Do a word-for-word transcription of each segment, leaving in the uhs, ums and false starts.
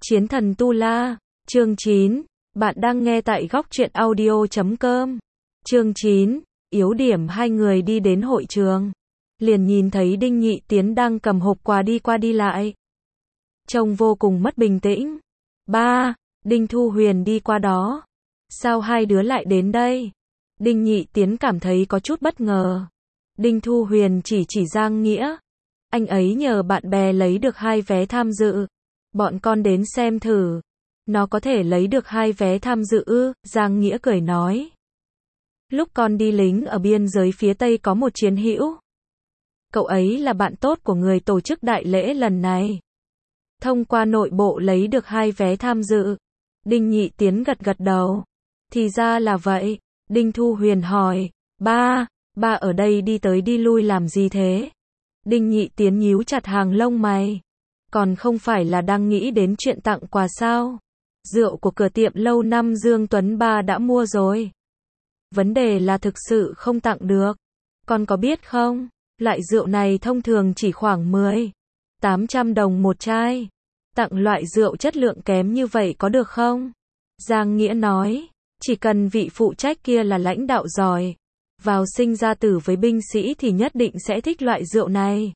Chiến thần Tu La, chương chín. Bạn đang nghe tại góc truyện audio chấm com. Chương chín. Yếu điểm. Hai người đi đến hội trường, liền nhìn thấy Đinh Nhị Tiến đang cầm hộp quà đi qua đi lại, trông vô cùng mất bình tĩnh. Ba, Đinh Thu Huyền đi qua đó. Sao hai đứa lại đến đây? Đinh Nhị Tiến cảm thấy có chút bất ngờ. Đinh Thu Huyền chỉ chỉ Giang Nghĩa. Anh ấy nhờ bạn bè lấy được hai vé tham dự. Bọn con đến xem thử. Nó có thể lấy được hai vé tham dự ư? Giang Nghĩa cười nói. Lúc con đi lính ở biên giới phía Tây có một chiến hữu. Cậu ấy là bạn tốt của người tổ chức đại lễ lần này. Thông qua nội bộ lấy được hai vé tham dự. Đinh Nhị Tiến gật gật đầu. Thì ra là vậy. Đinh Thu Huyền hỏi. Ba, ba ở đây đi tới đi lui làm gì thế? Đinh Nhị Tiến nhíu chặt hàng lông mày. Còn không phải là đang nghĩ đến chuyện tặng quà sao? Rượu của cửa tiệm lâu năm Dương Tuấn Ba đã mua rồi. Vấn đề là thực sự không tặng được. Con có biết không? Loại rượu này thông thường chỉ khoảng mười, tám trăm đồng một chai. Tặng loại rượu chất lượng kém như vậy có được không? Giang Nghĩa nói. Chỉ cần vị phụ trách kia là lãnh đạo giỏi, vào sinh ra tử với binh sĩ thì nhất định sẽ thích loại rượu này.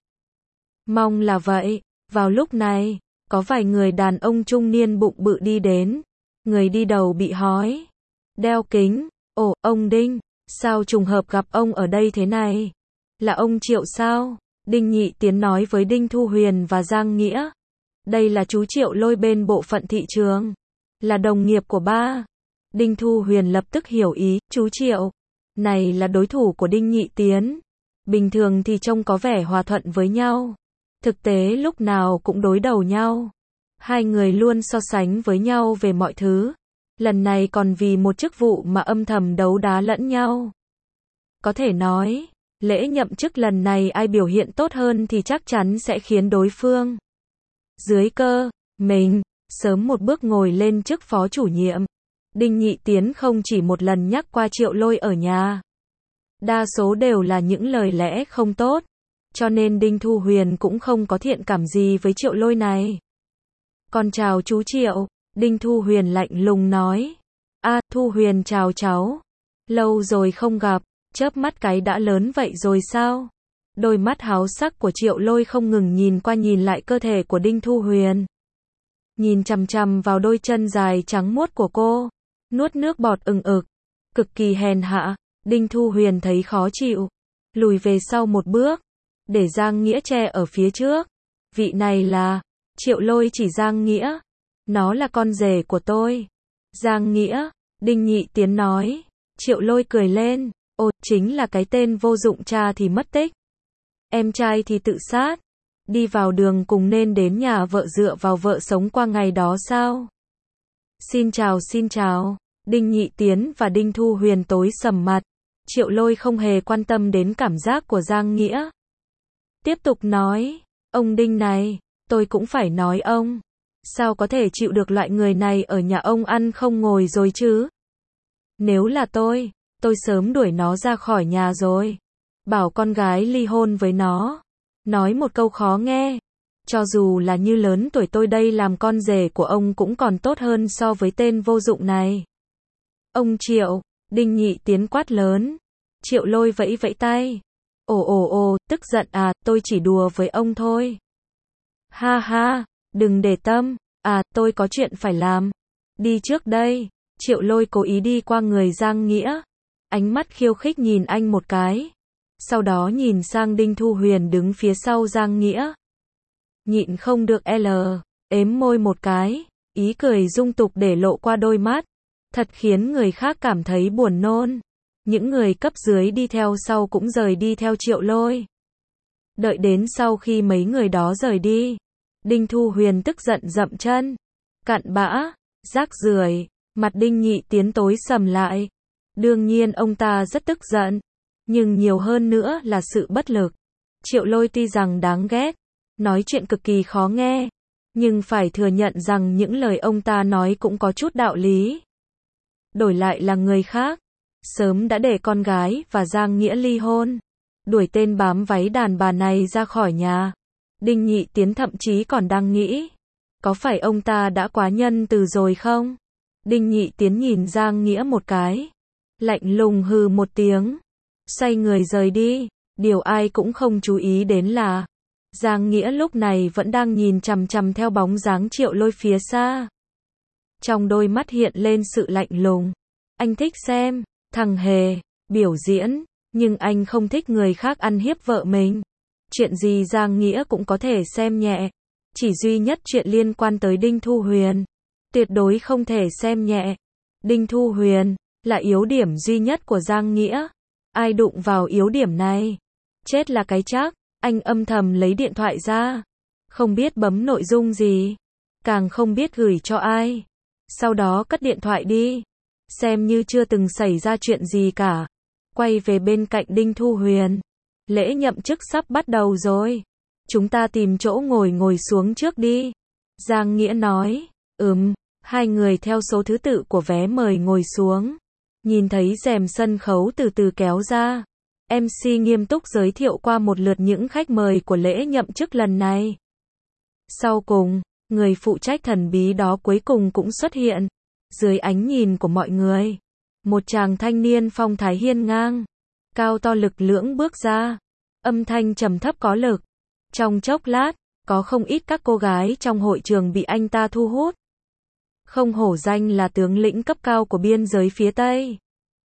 Mong là vậy. Vào lúc này, có vài người đàn ông trung niên bụng bự đi đến. Người đi đầu bị hói, đeo kính. Ồ, ông Đinh, sao trùng hợp gặp ông ở đây thế này? Là ông Triệu sao? Đinh Nhị Tiến nói với Đinh Thu Huyền và Giang Nghĩa. Đây là chú Triệu Lôi bên bộ phận thị trường. Là đồng nghiệp của ba. Đinh Thu Huyền lập tức hiểu ý. Chú Triệu này là đối thủ của Đinh Nhị Tiến. Bình thường thì trông có vẻ hòa thuận với nhau. Thực tế lúc nào cũng đối đầu nhau. Hai người luôn so sánh với nhau về mọi thứ. Lần này còn vì một chức vụ mà âm thầm đấu đá lẫn nhau. Có thể nói, lễ nhậm chức lần này ai biểu hiện tốt hơn thì chắc chắn sẽ khiến đối phương dưới cơ mình sớm một bước ngồi lên chức phó chủ nhiệm. Đinh Nhị Tiến không chỉ một lần nhắc qua Triệu Lôi ở nhà. Đa số đều là những lời lẽ không tốt. Cho nên Đinh Thu Huyền cũng không có thiện cảm gì với Triệu Lôi này. Con chào chú Triệu. Đinh Thu Huyền lạnh lùng nói. A, à, Thu Huyền chào cháu. Lâu rồi không gặp, chớp mắt cái đã lớn vậy rồi sao? Đôi mắt háo sắc của Triệu Lôi không ngừng nhìn qua nhìn lại cơ thể của Đinh Thu Huyền. Nhìn chằm chằm vào đôi chân dài trắng muốt của cô. Nuốt nước bọt ừng ực. Cực kỳ hèn hạ. Đinh Thu Huyền thấy khó chịu. Lùi về sau một bước. Để Giang Nghĩa che ở phía trước. Vị này là... Triệu Lôi chỉ Giang Nghĩa. Nó là con rể của tôi. Giang Nghĩa. Đinh Nhị Tiến nói. Triệu Lôi cười lên. Ồ, chính là cái tên vô dụng, cha thì mất tích. Em trai thì tự sát. Đi vào đường cùng nên đến nhà vợ dựa vào vợ sống qua ngày đó sao? Xin chào xin chào. Đinh Nhị Tiến và Đinh Thu Huyền tối sầm mặt. Triệu Lôi không hề quan tâm đến cảm giác của Giang Nghĩa. Tiếp tục nói. Ông Đinh này, tôi cũng phải nói ông. Sao có thể chịu được loại người này ở nhà ông ăn không ngồi rồi chứ? Nếu là tôi, tôi sớm đuổi nó ra khỏi nhà rồi. Bảo con gái ly hôn với nó. Nói một câu khó nghe. Cho dù là như lớn tuổi tôi đây làm con rể của ông cũng còn tốt hơn so với tên vô dụng này. Ông Triệu. Đinh Nhị Tiến quát lớn. Triệu Lôi vẫy vẫy tay. Ồ ồ ồ, tức giận à, tôi chỉ đùa với ông thôi. Ha ha, đừng để tâm. À, tôi có chuyện phải làm. Đi trước đây. Triệu Lôi cố ý đi qua người Giang Nghĩa. Ánh mắt khiêu khích nhìn anh một cái. Sau đó nhìn sang Đinh Thu Huyền đứng phía sau Giang Nghĩa. Nhịn không được L. Ếm môi một cái. Ý cười dung tục để lộ qua đôi mắt. Thật khiến người khác cảm thấy buồn nôn. Những người cấp dưới đi theo sau cũng rời đi theo Triệu Lôi. Đợi đến sau khi mấy người đó rời đi. Đinh Thu Huyền tức giận dậm chân. Cặn bã, rác rưởi. Mặt Đinh Nhị Tiến tối sầm lại. Đương nhiên ông ta rất tức giận. Nhưng nhiều hơn nữa là sự bất lực. Triệu Lôi tuy rằng đáng ghét, nói chuyện cực kỳ khó nghe, nhưng phải thừa nhận rằng những lời ông ta nói cũng có chút đạo lý. Đổi lại là người khác, sớm đã để con gái và Giang Nghĩa ly hôn. Đuổi tên bám váy đàn bà này ra khỏi nhà. Đinh Nhị Tiến thậm chí còn đang nghĩ, Có phải ông ta đã quá nhân từ rồi không? Đinh Nhị Tiến nhìn Giang Nghĩa một cái. Lạnh lùng hừ một tiếng. Xoay người rời đi. Điều ai cũng không chú ý đến là Giang Nghĩa lúc này vẫn đang nhìn chằm chằm theo bóng dáng Triệu Lôi phía xa. Trong đôi mắt hiện lên sự lạnh lùng. Anh thích xem thằng Hề biểu diễn, nhưng anh không thích người khác ăn hiếp vợ mình. Chuyện gì Giang Nghĩa cũng có thể xem nhẹ. Chỉ duy nhất chuyện liên quan tới Đinh Thu Huyền, tuyệt đối không thể xem nhẹ. Đinh Thu Huyền là yếu điểm duy nhất của Giang Nghĩa. Ai đụng vào yếu điểm này, chết là cái chắc. Anh âm thầm lấy điện thoại ra, không biết bấm nội dung gì, càng không biết gửi cho ai. Sau đó cất điện thoại đi, xem như chưa từng xảy ra chuyện gì cả. Quay về bên cạnh Đinh Thu Huyền. Lễ nhậm chức sắp bắt đầu rồi. Chúng ta tìm chỗ ngồi ngồi xuống trước đi. Giang Nghĩa nói. Ừm, hai người theo số thứ tự của vé mời ngồi xuống. Nhìn thấy rèm sân khấu từ từ kéo ra. em xê nghiêm túc giới thiệu qua một lượt những khách mời của lễ nhậm chức lần này. Sau cùng, người phụ trách thần bí đó cuối cùng cũng xuất hiện. Dưới ánh nhìn của mọi người, một chàng thanh niên phong thái hiên ngang, cao to lực lưỡng bước ra. Âm thanh trầm thấp có lực. Trong chốc lát, có không ít các cô gái trong hội trường bị anh ta thu hút. Không hổ danh là tướng lĩnh cấp cao của biên giới phía Tây.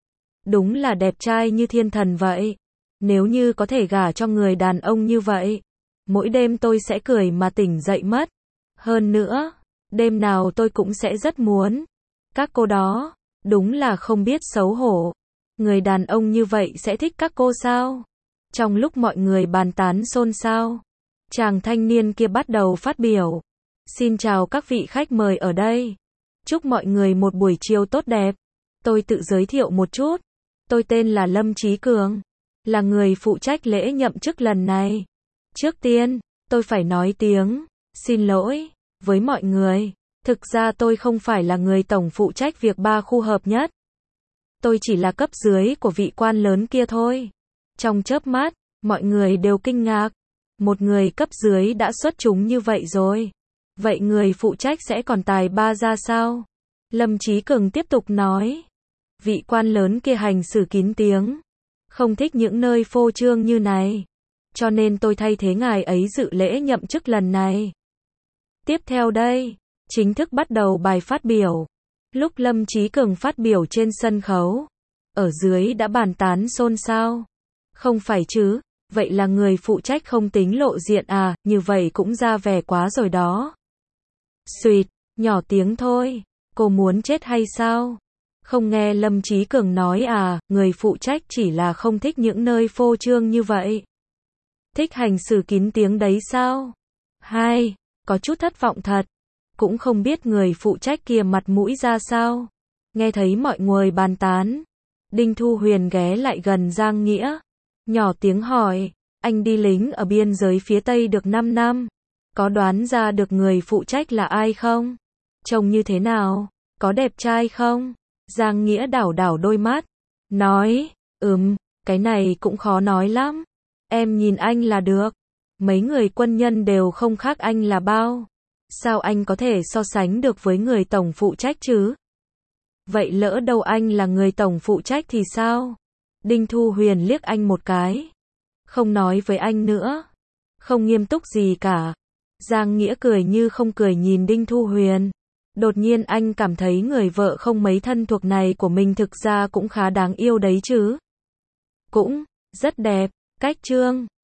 Đúng là đẹp trai như thiên thần vậy. Nếu như có thể gả cho người đàn ông như vậy, mỗi đêm tôi sẽ cười mà tỉnh dậy mất. Hơn nữa, đêm nào tôi cũng sẽ rất muốn. Các cô đó, đúng là không biết xấu hổ. Người đàn ông như vậy sẽ thích các cô sao? Trong lúc mọi người bàn tán xôn xao, chàng thanh niên kia bắt đầu phát biểu. Xin chào các vị khách mời ở đây. Chúc mọi người một buổi chiều tốt đẹp. Tôi tự giới thiệu một chút. Tôi tên là Lâm Chí Cường, là người phụ trách lễ nhậm chức lần này. Trước tiên, tôi phải nói tiếng xin lỗi với mọi người. Thực ra tôi không phải là người tổng phụ trách việc ba khu hợp nhất. Tôi chỉ là cấp dưới của vị quan lớn kia thôi. Trong chớp mắt, mọi người đều kinh ngạc. Một người cấp dưới đã xuất chúng như vậy rồi. Vậy người phụ trách sẽ còn tài ba ra sao? Lâm Chí Cường tiếp tục nói. Vị quan lớn kia hành xử kín tiếng, không thích những nơi phô trương như này. Cho nên tôi thay thế ngài ấy dự lễ nhậm chức lần này. Tiếp theo đây, chính thức bắt đầu bài phát biểu. Lúc Lâm Chí Cường phát biểu trên sân khấu, ở dưới đã bàn tán xôn xao. Không phải chứ, vậy là người phụ trách không tính lộ diện à, như vậy cũng ra vẻ quá rồi đó. Xuyệt, nhỏ tiếng thôi, cô muốn chết hay sao? Không nghe Lâm Chí Cường nói à, người phụ trách chỉ là không thích những nơi phô trương như vậy. Thích hành xử kín tiếng đấy sao? Hai, có chút thất vọng thật. Cũng không biết người phụ trách kia mặt mũi ra sao. Nghe thấy mọi người bàn tán, Đinh Thu Huyền ghé lại gần Giang Nghĩa, nhỏ tiếng hỏi, anh đi lính ở biên giới phía Tây được năm năm, có đoán ra được người phụ trách là ai không? Trông như thế nào? Có đẹp trai không? Giang Nghĩa đảo đảo đôi mắt, nói, ừm, cái này cũng khó nói lắm. Em nhìn anh là được. Mấy người quân nhân đều không khác anh là bao. Sao anh có thể so sánh được với người tổng phụ trách chứ? Vậy lỡ đâu anh là người tổng phụ trách thì sao? Đinh Thu Huyền liếc anh một cái. Không nói với anh nữa. Không nghiêm túc gì cả. Giang Nghĩa cười như không cười nhìn Đinh Thu Huyền. Đột nhiên anh cảm thấy người vợ không mấy thân thuộc này của mình thực ra cũng khá đáng yêu đấy chứ. Cũng rất đẹp. Cách trương